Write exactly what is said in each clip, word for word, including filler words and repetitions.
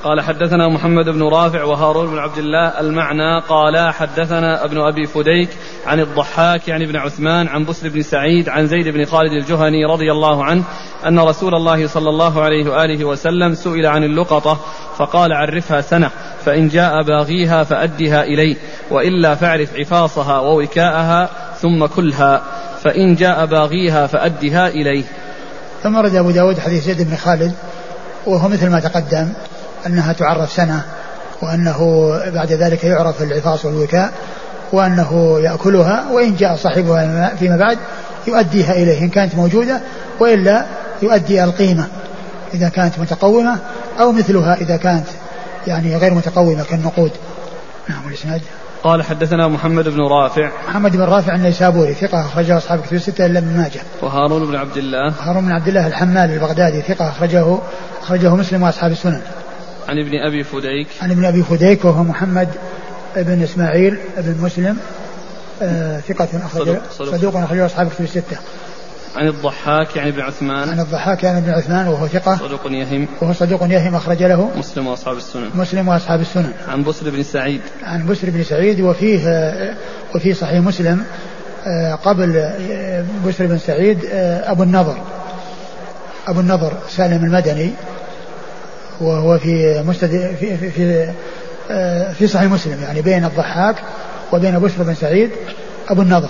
قال حدثنا محمد بن رافع وهارون بن عبد الله المعنى قال حدثنا ابن أبي فديك عن الضحاك يعني بن عثمان عن بسر بن سعيد عن زيد بن خالد الجهني رضي الله عنه أن رسول الله صلى الله عليه وآله وسلم سئل عن اللقطة فقال عرفها سنة فإن جاء باغيها فأدها إليه وإلا فاعرف عفاصها ووكاءها ثم كلها فإن جاء باغيها فأدها إليه. ثم رد أبو داود حديث زيد بن خالد وهو مثل ما تقدم أنها تعرف سنة وأنه بعد ذلك يعرف العفاص والوكاء وأنه يأكلها وإن جاء صاحبها فيما بعد يؤديها إليه إن كانت موجودة وإلا يؤدي القيمة إذا كانت متقومة أو مثلها إذا كانت يعني غير متقومة كالنقود. نعم. والإسناد قال حدثنا محمد بن رافع محمد بن رافع النيسابوري ثقة أخرجه أصحاب كتب الستة إلا ابن ماجه. وهارون بن عبد الله هارون بن عبد الله الحمالي البغدادي ثقة أخرجه أخرجه مسلم وأصحاب السنن. عن ابن أبي فديك عن ابن أبي فديك وهو محمد بن إسماعيل بن مسلم آه ثقة أخرجه صدوق أخرجه أصحاب كتب الستة. عن الضحاك يعني بن عثمان عن الضحاك يعني بن عثمان وهو ثقة صدوق يهم وهو صدوق يهم أخرج له مسلم وأصحاب السنن مسلم وأصحاب السنن. عن بسر بن سعيد عن بسر بن سعيد وفيه وفي صحيح مسلم قبل بسر بن سعيد أبو النضر أبو النضر سالم المدني وهو في مستد في في في, في صحيح مسلم يعني بين الضحاك وبين بسر بن سعيد أبو النضر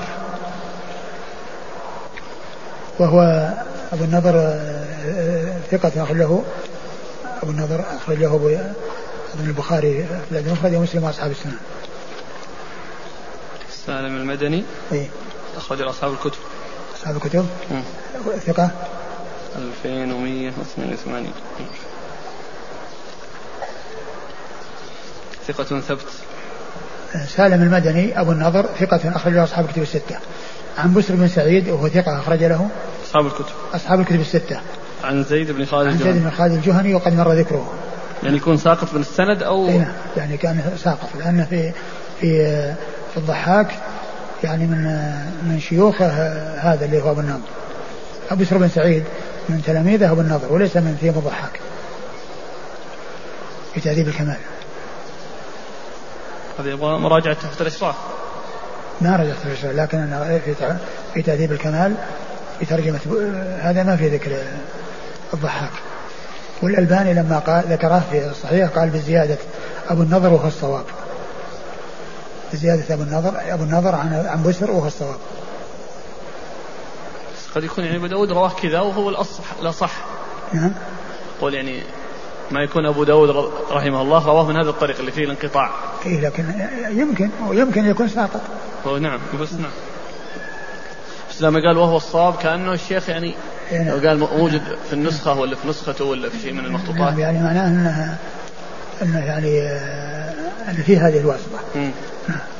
وهو أبو النضر ثقة أخرج له أبو النضر أخرج له ابن البخاري في المفرد ومسلم وأصحاب السنن. سالم المدني إيه؟ أخرج أصحاب الكتب أصحاب الكتب م. ثقة ألفين ومئة واثنين وثمانين ثقة ثبت. سالم المدني أبو النضر ثقة أخرج له أصحاب الكتب الستة. عن بسر بن سعيد وهو ثقة أخرج له أصحاب الكتب أصحاب الكتب الستة. عن زيد بن خالد عن زيد بن خالد الجهني وقد مر ذكره. يعني يكون ساقط من السند أو هنا يعني كان ساقط لأن في في في الضحاك يعني من من شيوخه هذا اللي هو أبو النضر. أبو بسر بن سعيد من تلاميذه أبو النضر وليس من ثياب الضحاك في تهذيب الكمال. هذا يبغى مراجعة تحت الإشراف. ما رجعت في الإشراف لكن أنا في في تهذيب الكمال في ترجمة هذا ما في ذكر الضحاك. والألباني لما قال ذكره في الصحيح قال بزيادة أبو النضر وهو الصواب بزيادة أبو النضر أبو النضر عن عن بسر وهو الصواب. قد يكون يعني أبو داود رواه كذا وهو الأصح لا صح. نعم. قول يعني ما يكون أبو داود رحمه الله رواه من هذا الطريق اللي فيه الانقطاع. إيه لكن يمكن ويمكن يكون ساقط. هو نعم بس نعم. بس لما قال وهو الصواب كأنه الشيخ يعني إيه لو قال موجود في النسخة ولا في نسخته ولا في شيء من المخطوطات. نعم يعني معناه أنه, أنه يعني أن في هذه الواسطة.